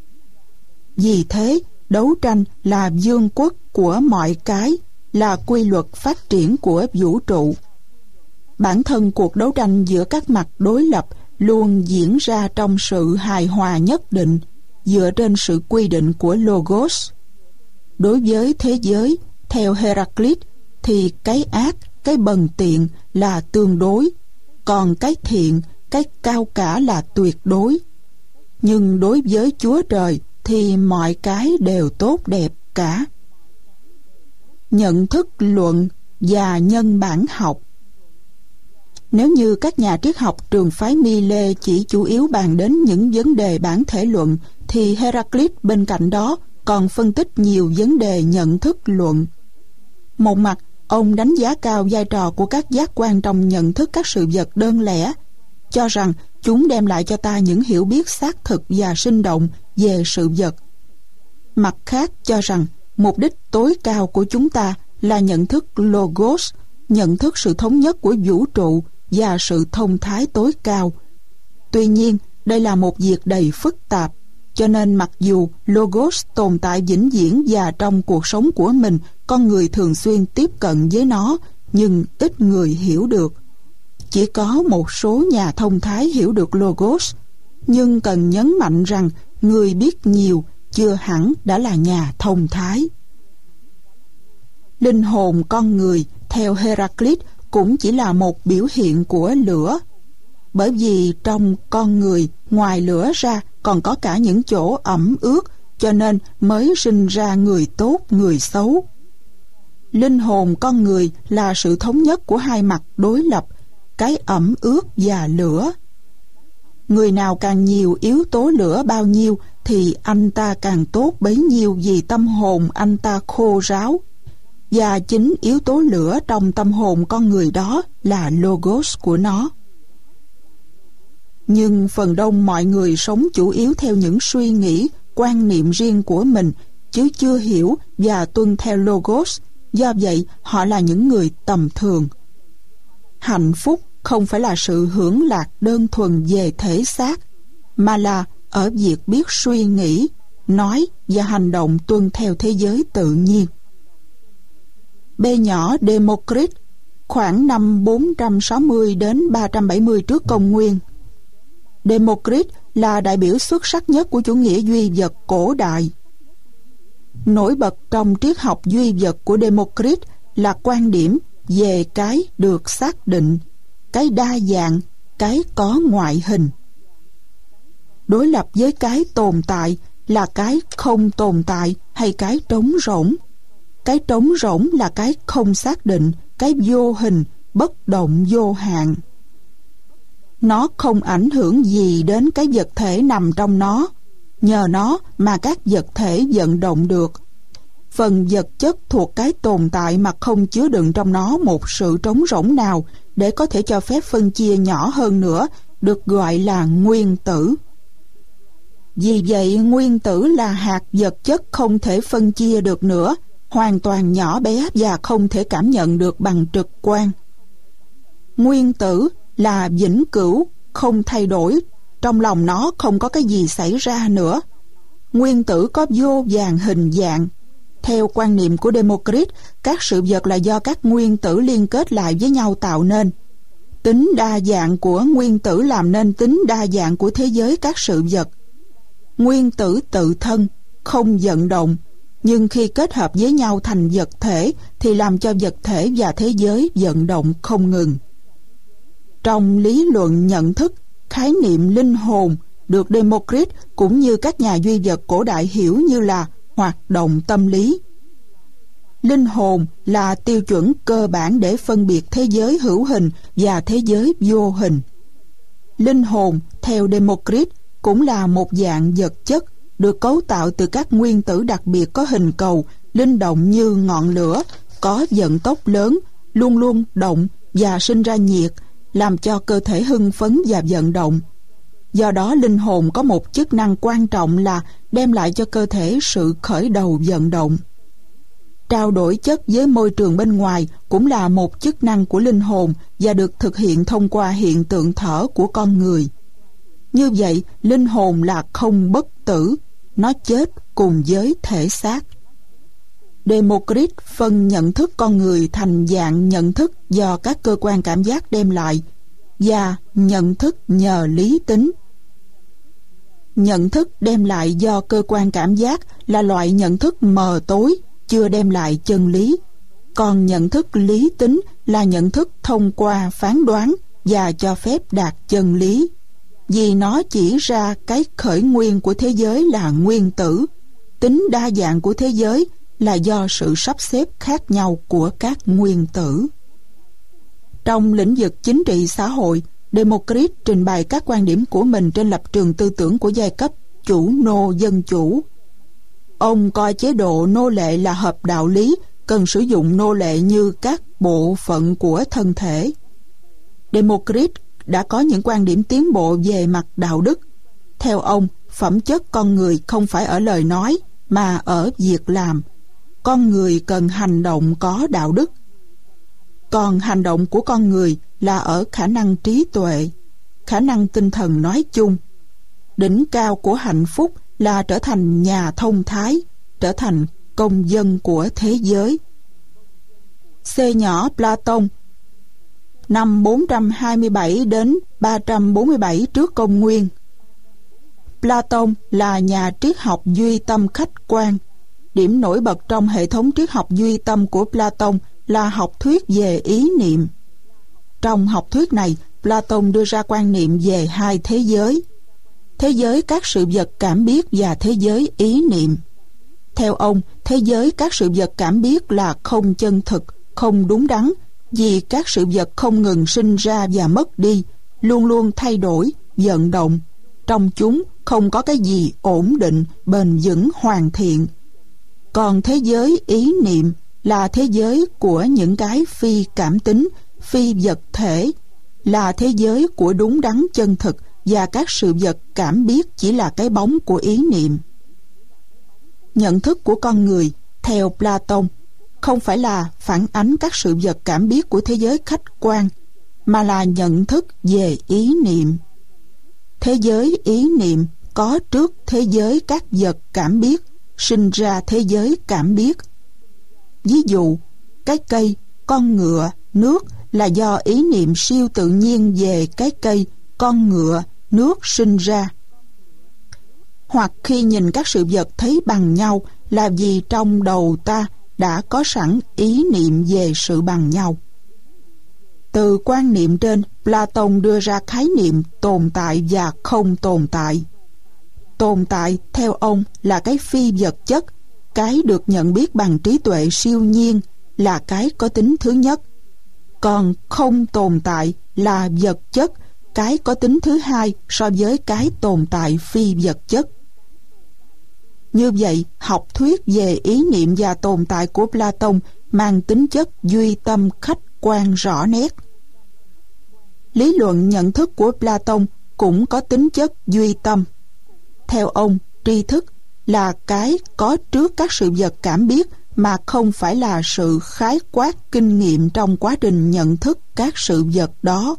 Vì thế, đấu tranh là vương quốc của mọi cái, là quy luật phát triển của vũ trụ. Bản thân cuộc đấu tranh giữa các mặt đối lập luôn diễn ra trong sự hài hòa nhất định, dựa trên sự quy định của Logos. Đối với thế giới, theo Heraclit, thì cái ác, cái bần tiện là tương đối, còn cái thiện, cái cao cả là tuyệt đối. Nhưng đối với Chúa Trời thì mọi cái đều tốt đẹp cả. Nhận thức luận và nhân bản học. Nếu như các nhà triết học trường phái Millet chỉ chủ yếu bàn đến những vấn đề bản thể luận, thì Heraclit bên cạnh đó còn phân tích nhiều vấn đề nhận thức luận. Một mặt, ông đánh giá cao vai trò của các giác quan trong nhận thức các sự vật đơn lẻ, cho rằng chúng đem lại cho ta những hiểu biết xác thực và sinh động về sự vật. Mặt khác cho rằng mục đích tối cao của chúng ta là nhận thức Logos, nhận thức sự thống nhất của vũ trụ và sự thông thái tối cao. Tuy nhiên, đây là một việc đầy phức tạp, cho nên mặc dù Logos tồn tại vĩnh viễn và trong cuộc sống của mình, con người thường xuyên tiếp cận với nó, nhưng ít người hiểu được. Chỉ có một số nhà thông thái hiểu được Logos, nhưng cần nhấn mạnh rằng người biết nhiều chưa hẳn đã là nhà thông thái. Linh hồn con người theo Heraclit cũng chỉ là một biểu hiện của lửa, bởi vì trong con người ngoài lửa ra còn có cả những chỗ ẩm ướt, cho nên mới sinh ra người tốt người xấu. Linh hồn con người là sự thống nhất của hai mặt đối lập, cái ẩm ướt và lửa. Người nào càng nhiều yếu tố lửa bao nhiêu thì anh ta càng tốt bấy nhiêu, vì tâm hồn anh ta khô ráo. Và chính yếu tố lửa trong tâm hồn con người đó là Logos của nó. Nhưng phần đông mọi người sống chủ yếu theo những suy nghĩ, quan niệm riêng của mình, chứ chưa hiểu và tuân theo Logos. Do vậy, họ là những người tầm thường. Hạnh phúc không phải là sự hưởng lạc đơn thuần về thể xác, mà là ở việc biết suy nghĩ, nói và hành động tuân theo thế giới tự nhiên. B nhỏ Democrit, khoảng năm 460 đến 370 trước công nguyên. Democrit là đại biểu xuất sắc nhất của chủ nghĩa duy vật cổ đại. Nổi bật trong triết học duy vật của Democrit là quan điểm về cái được xác định, cái đa dạng, cái có ngoại hình. Đối lập với cái tồn tại là cái không tồn tại hay cái trống rỗng. Cái trống rỗng là cái không xác định, cái vô hình, bất động vô hạn. Nó không ảnh hưởng gì đến cái vật thể nằm trong nó. Nhờ nó mà các vật thể vận động được. Phần vật chất thuộc cái tồn tại mà không chứa đựng trong nó một sự trống rỗng nào để có thể cho phép phân chia nhỏ hơn nữa, được gọi là nguyên tử. Vì vậy, nguyên tử là hạt vật chất không thể phân chia được nữa, hoàn toàn nhỏ bé và không thể cảm nhận được bằng trực quan. Nguyên tử là vĩnh cửu, không thay đổi, trong lòng nó không có cái gì xảy ra nữa. Nguyên tử có vô vàn hình dạng. Theo quan niệm của Democrit, các sự vật là do các nguyên tử liên kết lại với nhau tạo nên. Tính đa dạng của nguyên tử làm nên tính đa dạng của thế giới các sự vật. Nguyên tử tự thân, không vận động, nhưng khi kết hợp với nhau thành vật thể thì làm cho vật thể và thế giới vận động không ngừng. Trong lý luận nhận thức, khái niệm linh hồn được Democrit cũng như các nhà duy vật cổ đại hiểu như là hoạt động tâm lý. Linh hồn là tiêu chuẩn cơ bản để phân biệt thế giới hữu hình và thế giới vô hình. Linh hồn, theo Democrit, cũng là một dạng vật chất được cấu tạo từ các nguyên tử đặc biệt có hình cầu, linh động như ngọn lửa, có vận tốc lớn, luôn luôn động và sinh ra nhiệt, làm cho cơ thể hưng phấn và vận động. Do đó, linh hồn có một chức năng quan trọng là đem lại cho cơ thể sự khởi đầu vận động. Trao đổi chất với môi trường bên ngoài cũng là một chức năng của linh hồn và được thực hiện thông qua hiện tượng thở của con người. Như vậy, linh hồn là không bất tử, nó chết cùng với thể xác. Democrit phân nhận thức con người thành dạng nhận thức do các cơ quan cảm giác đem lại và nhận thức nhờ lý tính. Nhận thức đem lại do cơ quan cảm giác là loại nhận thức mờ tối, chưa đem lại chân lý. Còn nhận thức lý tính là nhận thức thông qua phán đoán và cho phép đạt chân lý. Vì nó chỉ ra cái khởi nguyên của thế giới là nguyên tử, tính đa dạng của thế giới là do sự sắp xếp khác nhau của các nguyên tử. Trong lĩnh vực chính trị xã hội, Democrit trình bày các quan điểm của mình trên lập trường tư tưởng của giai cấp chủ nô dân chủ. Ông coi chế độ nô lệ là hợp đạo lý, cần sử dụng nô lệ như các bộ phận của thân thể. Democrit đã có những quan điểm tiến bộ về mặt đạo đức. Theo ông, phẩm chất con người không phải ở lời nói mà ở việc làm. Con người cần hành động có đạo đức. Còn hành động của con người là ở khả năng trí tuệ, khả năng tinh thần nói chung. Đỉnh cao của hạnh phúc là trở thành nhà thông thái, trở thành công dân của thế giới. C nhỏ Platon, năm 427 đến 347 trước công nguyên. Platon là nhà triết học duy tâm khách quan. Điểm nổi bật trong hệ thống triết học duy tâm của Platon là học thuyết về ý niệm. Trong học thuyết này, Platon đưa ra quan niệm về hai thế giới: thế giới các sự vật cảm biết và thế giới ý niệm. Theo ông, thế giới các sự vật cảm biết là không chân thực, không đúng đắn, vì các sự vật không ngừng sinh ra và mất đi, luôn luôn thay đổi, vận động. Trong chúng không có cái gì ổn định, bền vững, hoàn thiện. Còn thế giới ý niệm là thế giới của những cái phi cảm tính, phi vật thể, là thế giới của đúng đắn chân thực, và các sự vật cảm biết chỉ là cái bóng của ý niệm. Nhận thức của con người, theo Platon, không phải là phản ánh các sự vật cảm biết của thế giới khách quan, mà là nhận thức về ý niệm. Thế giới ý niệm có trước thế giới các vật cảm biết, sinh ra thế giới cảm biết. Ví dụ, cái cây, con ngựa, nước là do ý niệm siêu tự nhiên về cái cây, con ngựa, nước sinh ra. Hoặc khi nhìn các sự vật thấy bằng nhau là vì trong đầu ta đã có sẵn ý niệm về sự bằng nhau. Từ quan niệm trên, Platon đưa ra khái niệm tồn tại và không tồn tại. Tồn tại, theo ông, là cái phi vật chất, cái được nhận biết bằng trí tuệ siêu nhiên, là cái có tính thứ nhất. Còn không tồn tại là vật chất, cái có tính thứ hai so với cái tồn tại phi vật chất. Như vậy, học thuyết về ý niệm và tồn tại của Platon mang tính chất duy tâm khách quan rõ nét. Lý luận nhận thức của Platon cũng có tính chất duy tâm. Theo ông, tri thức là cái có trước các sự vật cảm biết mà không phải là sự khái quát kinh nghiệm trong quá trình nhận thức các sự vật đó.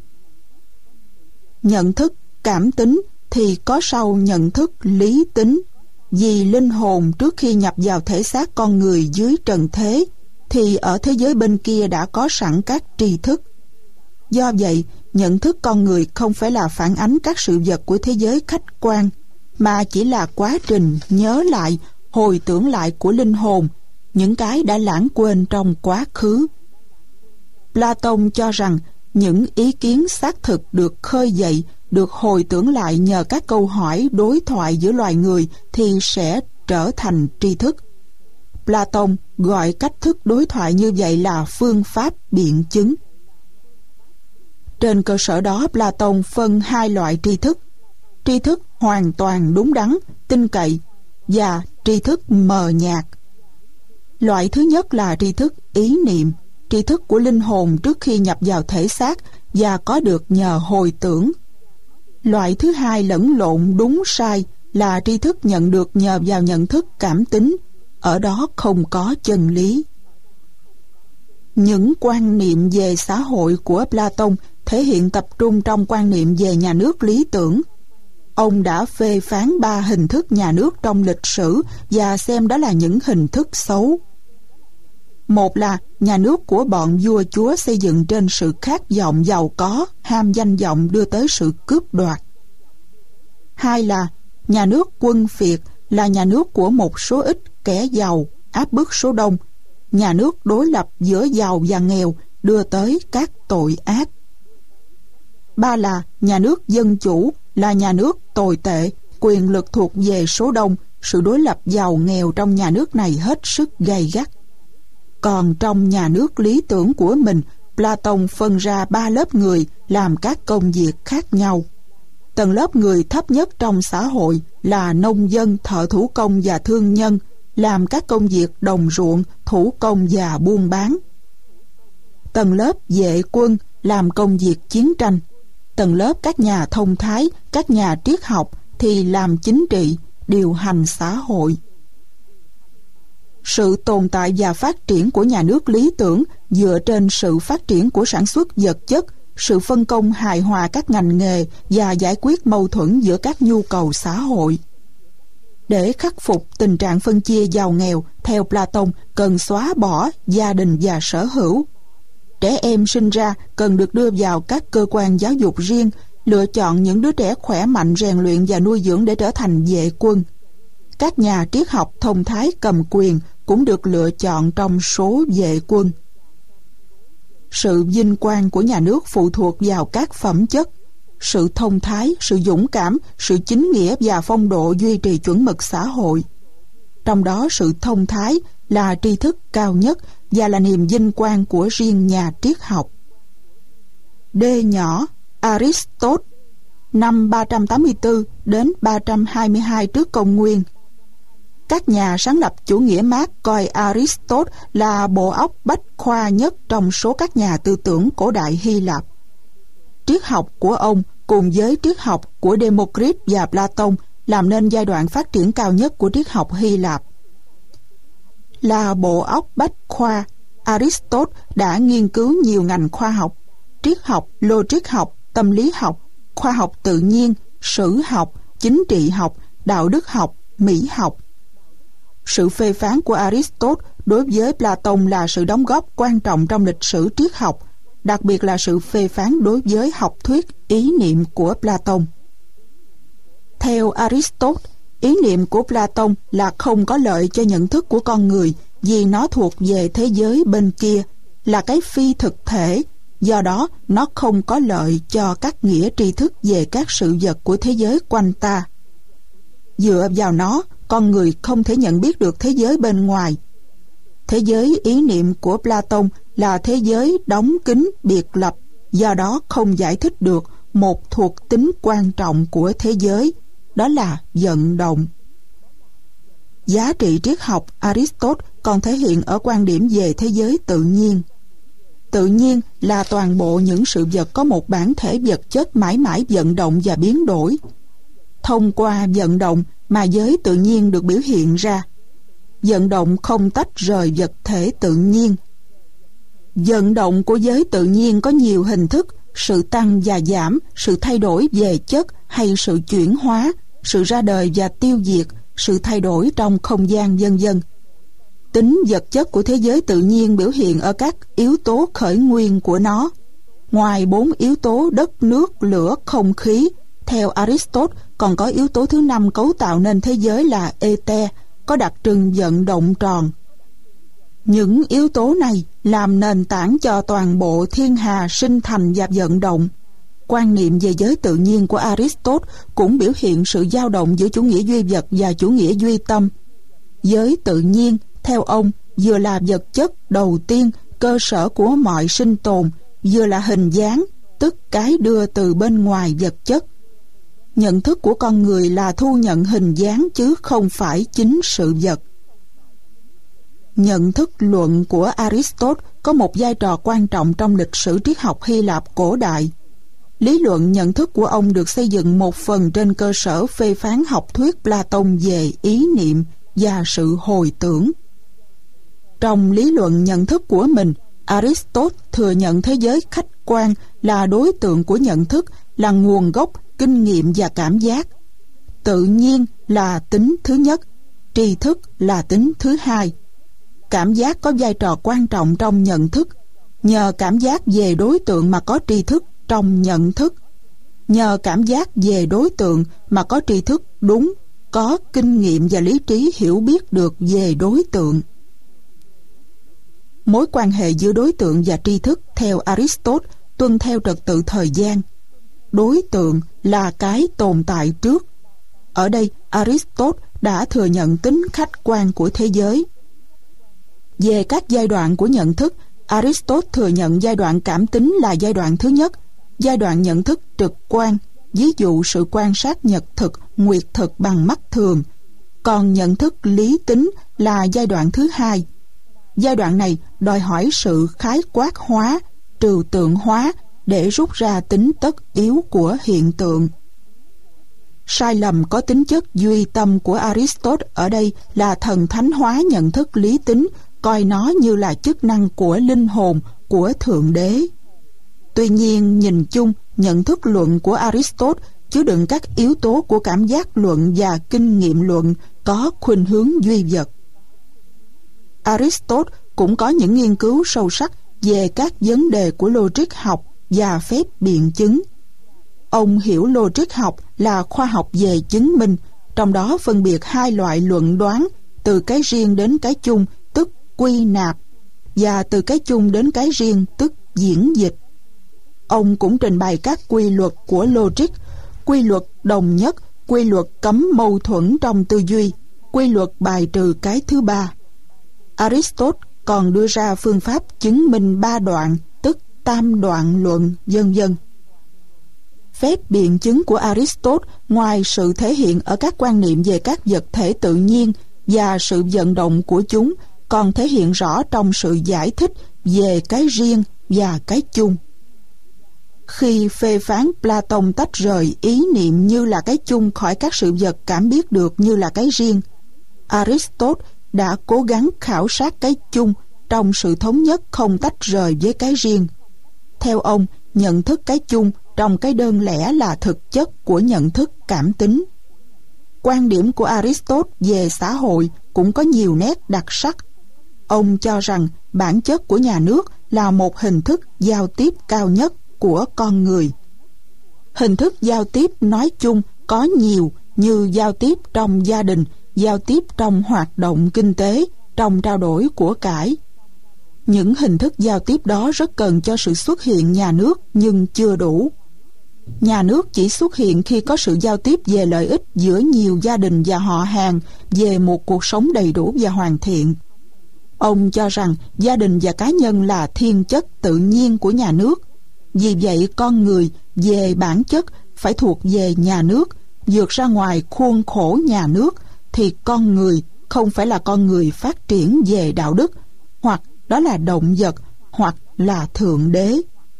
Nhận thức cảm tính thì có sau nhận thức lý tính, vì linh hồn trước khi nhập vào thể xác con người dưới trần thế thì ở thế giới bên kia đã có sẵn các tri thức. Do vậy, nhận thức con người không phải là phản ánh các sự vật của thế giới khách quan, mà chỉ là quá trình nhớ lại, hồi tưởng lại của linh hồn, những cái đã lãng quên trong quá khứ. Platon cho rằng những ý kiến xác thực được khơi dậy, được hồi tưởng lại nhờ các câu hỏi đối thoại giữa loài người thì sẽ trở thành tri thức. Platon gọi cách thức đối thoại như vậy là phương pháp biện chứng. Trên cơ sở đó, Platon phân hai loại tri thức: tri thức hoàn toàn đúng đắn, tin cậy và tri thức mờ nhạt. Loại thứ nhất là tri thức ý niệm, tri thức của linh hồn trước khi nhập vào thể xác và có được nhờ hồi tưởng. Loại thứ hai lẫn lộn đúng sai là tri thức nhận được nhờ vào nhận thức cảm tính, ở đó không có chân lý. Những quan niệm về xã hội của Platon thể hiện tập trung trong quan niệm về nhà nước lý tưởng. Ông đã phê phán 3 hình thức nhà nước trong lịch sử và xem đó là những hình thức xấu. Một là nhà nước của bọn vua chúa xây dựng trên sự khát vọng giàu có, ham danh vọng đưa tới sự cướp đoạt. Hai là nhà nước quân phiệt, là nhà nước của một số ít kẻ giàu áp bức số đông, nhà nước đối lập giữa giàu và nghèo đưa tới các tội ác. Ba là nhà nước dân chủ, là nhà nước tồi tệ, quyền lực thuộc về số đông, sự đối lập giàu nghèo trong nhà nước này hết sức gay gắt. Còn trong nhà nước lý tưởng của mình, Platon phân ra 3 lớp người làm các công việc khác nhau. Tầng lớp người thấp nhất trong xã hội là nông dân, thợ thủ công và thương nhân, làm các công việc đồng ruộng, thủ công và buôn bán. Tầng lớp vệ quân làm công việc chiến tranh. Tầng lớp các nhà thông thái, các nhà triết học thì làm chính trị, điều hành xã hội. Sự tồn tại và phát triển của nhà nước lý tưởng dựa trên sự phát triển của sản xuất vật chất, sự phân công hài hòa các ngành nghề và giải quyết mâu thuẫn giữa các nhu cầu xã hội. Để khắc phục tình trạng phân chia giàu nghèo, theo Platon cần xóa bỏ gia đình và sở hữu. Trẻ em sinh ra cần được đưa vào các cơ quan giáo dục riêng, lựa chọn những đứa trẻ khỏe mạnh rèn luyện và nuôi dưỡng để trở thành vệ quân. Các nhà triết học thông thái cầm quyền cũng được lựa chọn trong số vệ quân. Sự vinh quang của nhà nước phụ thuộc vào các phẩm chất. Sự thông thái, sự dũng cảm, sự chính nghĩa và phong độ duy trì chuẩn mực xã hội. Trong đó sự thông thái là tri thức cao nhất và là niềm vinh quang của riêng nhà triết học. D nhỏ Aristotle, năm 384 đến 322 trước công nguyên. Các nhà sáng lập chủ nghĩa Mác coi Aristotle là bộ óc bách khoa nhất trong số các nhà tư tưởng cổ đại Hy Lạp. Triết học của ông cùng với triết học của Democritus và Platon làm nên giai đoạn phát triển cao nhất của triết học Hy Lạp. Là bộ óc bách khoa, Aristotle đã nghiên cứu nhiều ngành khoa học: triết học, logic học, tâm lý học, khoa học tự nhiên, sử học, chính trị học, đạo đức học, mỹ học. Sự phê phán của Aristotle đối với Platon là sự đóng góp quan trọng trong lịch sử triết học, đặc biệt là sự phê phán đối với học thuyết ý niệm của Platon. Theo Aristotle, ý niệm của Platon là không có lợi cho nhận thức của con người vì nó thuộc về thế giới bên kia, là cái phi thực thể, do đó nó không có lợi cho các nghĩa tri thức về các sự vật của thế giới quanh ta. Dựa vào nó, con người không thể nhận biết được thế giới bên ngoài. Thế giới ý niệm của Platon là thế giới đóng kín biệt lập, do đó không giải thích được một thuộc tính quan trọng của thế giới, đó là vận động. Giá trị triết học Aristotle còn thể hiện ở quan điểm về thế giới tự nhiên. Tự nhiên là toàn bộ những sự vật có một bản thể vật chất mãi mãi vận động và biến đổi. Thông qua vận động mà giới tự nhiên được biểu hiện ra. Vận động không tách rời vật thể tự nhiên. Vận động của giới tự nhiên có nhiều hình thức: sự tăng và giảm, sự thay đổi về chất hay sự chuyển hóa, sự ra đời và tiêu diệt, sự thay đổi trong không gian, vân vân. Tính vật chất của thế giới tự nhiên biểu hiện ở các yếu tố khởi nguyên của nó. Ngoài 4 yếu tố đất, nước, lửa, không khí, theo Aristotle còn có yếu tố thứ 5 cấu tạo nên thế giới là ether, có đặc trưng vận động tròn. Những yếu tố này làm nền tảng cho toàn bộ thiên hà sinh thành và vận động. Quan niệm về giới tự nhiên của Aristotle cũng biểu hiện sự dao động giữa chủ nghĩa duy vật và chủ nghĩa duy tâm. Giới tự nhiên, theo ông, vừa là vật chất đầu tiên, cơ sở của mọi sinh tồn, vừa là hình dáng, tức cái đưa từ bên ngoài vật chất. Nhận thức của con người là thu nhận hình dáng chứ không phải chính sự vật. Nhận thức luận của Aristotle có một vai trò quan trọng trong lịch sử triết học Hy Lạp cổ đại. Lý luận nhận thức của ông được xây dựng một phần trên cơ sở phê phán học thuyết Platon về ý niệm và sự hồi tưởng. Trong lý luận nhận thức của mình, Aristotle thừa nhận thế giới khách quan là đối tượng của nhận thức, là nguồn gốc, kinh nghiệm và cảm giác. Tự nhiên là tính thứ nhất, tri thức là tính thứ hai. Cảm giác có vai trò quan trọng trong nhận thức. Nhờ cảm giác về đối tượng mà có tri thức trong nhận thức. Nhờ cảm giác về đối tượng mà có tri thức đúng, có kinh nghiệm và lý trí hiểu biết được về đối tượng. Mối quan hệ giữa đối tượng và tri thức theo Aristotle tuân theo trật tự thời gian. Đối tượng là cái tồn tại trước. Ở đây Aristotle đã thừa nhận tính khách quan của thế giới. Về các giai đoạn của nhận thức, Aristotle thừa nhận giai đoạn cảm tính là giai đoạn thứ nhất, giai đoạn nhận thức trực quan, ví dụ sự quan sát nhật thực, nguyệt thực bằng mắt thường. Còn nhận thức lý tính là giai đoạn thứ hai. Giai đoạn này đòi hỏi sự khái quát hóa, trừu tượng hóa để rút ra tính tất yếu của hiện tượng. Sai lầm có tính chất duy tâm của Aristotle ở đây là thần thánh hóa nhận thức lý tính, coi nó như là chức năng của linh hồn, của Thượng Đế. Tuy nhiên, nhìn chung, nhận thức luận của Aristotle chứa đựng các yếu tố của cảm giác luận và kinh nghiệm luận, có khuynh hướng duy vật. Aristotle cũng có những nghiên cứu sâu sắc về các vấn đề của logic học và phép biện chứng. Ông hiểu logic học là khoa học về chứng minh, trong đó phân biệt hai loại luận đoán, từ cái riêng đến cái chung, tức quy nạp, và từ cái chung đến cái riêng, tức diễn dịch. Ông cũng trình bày các quy luật của logic, quy luật đồng nhất, quy luật cấm mâu thuẫn trong tư duy, quy luật bài trừ cái thứ ba. Aristotle còn đưa ra phương pháp chứng minh ba đoạn, tức tam đoạn luận, vân vân. Phép biện chứng của Aristotle, ngoài sự thể hiện ở các quan niệm về các vật thể tự nhiên và sự vận động của chúng, còn thể hiện rõ trong sự giải thích về cái riêng và cái chung. Khi phê phán Platon tách rời ý niệm như là cái chung khỏi các sự vật cảm biết được như là cái riêng, Aristotle đã cố gắng khảo sát cái chung trong sự thống nhất không tách rời với cái riêng. Theo ông, nhận thức cái chung trong cái đơn lẻ là thực chất của nhận thức cảm tính. Quan điểm của Aristotle về xã hội cũng có nhiều nét đặc sắc. Ông cho rằng bản chất của nhà nước là một hình thức giao tiếp cao nhất của con người. Hình thức giao tiếp nói chung có nhiều, như giao tiếp trong gia đình, giao tiếp trong hoạt động kinh tế, trong trao đổi của cải. Những hình thức giao tiếp đó rất cần cho sự xuất hiện nhà nước, nhưng chưa đủ. Nhà nước chỉ xuất hiện khi có sự giao tiếp về lợi ích giữa nhiều gia đình và họ hàng, về một cuộc sống đầy đủ và hoàn thiện. Ông cho rằng gia đình và cá nhân là thiên chất tự nhiên của nhà nước. Vì vậy con người về bản chất phải thuộc về nhà nước, vượt ra ngoài khuôn khổ nhà nước thì con người không phải là con người phát triển về đạo đức, hoặc đó là động vật, hoặc là thượng đế.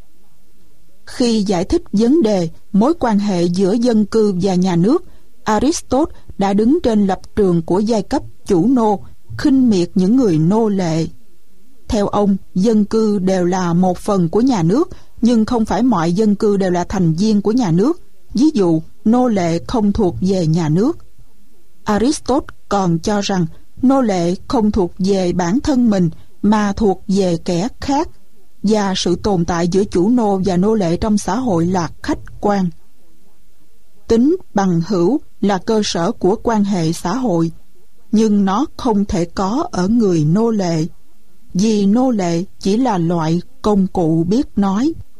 Khi giải thích vấn đề mối quan hệ giữa dân cư và nhà nước, Aristotle đã đứng trên lập trường của giai cấp chủ nô, khinh miệt những người nô lệ. Theo ông, dân cư đều là một phần của nhà nước, nhưng không phải mọi dân cư đều là thành viên của nhà nước. Ví dụ, nô lệ không thuộc về nhà nước. Aristotle còn cho rằng nô lệ không thuộc về bản thân mình mà thuộc về kẻ khác, và sự tồn tại giữa chủ nô và nô lệ trong xã hội là khách quan. Tính bằng hữu là cơ sở của quan hệ xã hội, nhưng nó không thể có ở người nô lệ, vì nô lệ chỉ là loại công cụ biết nói.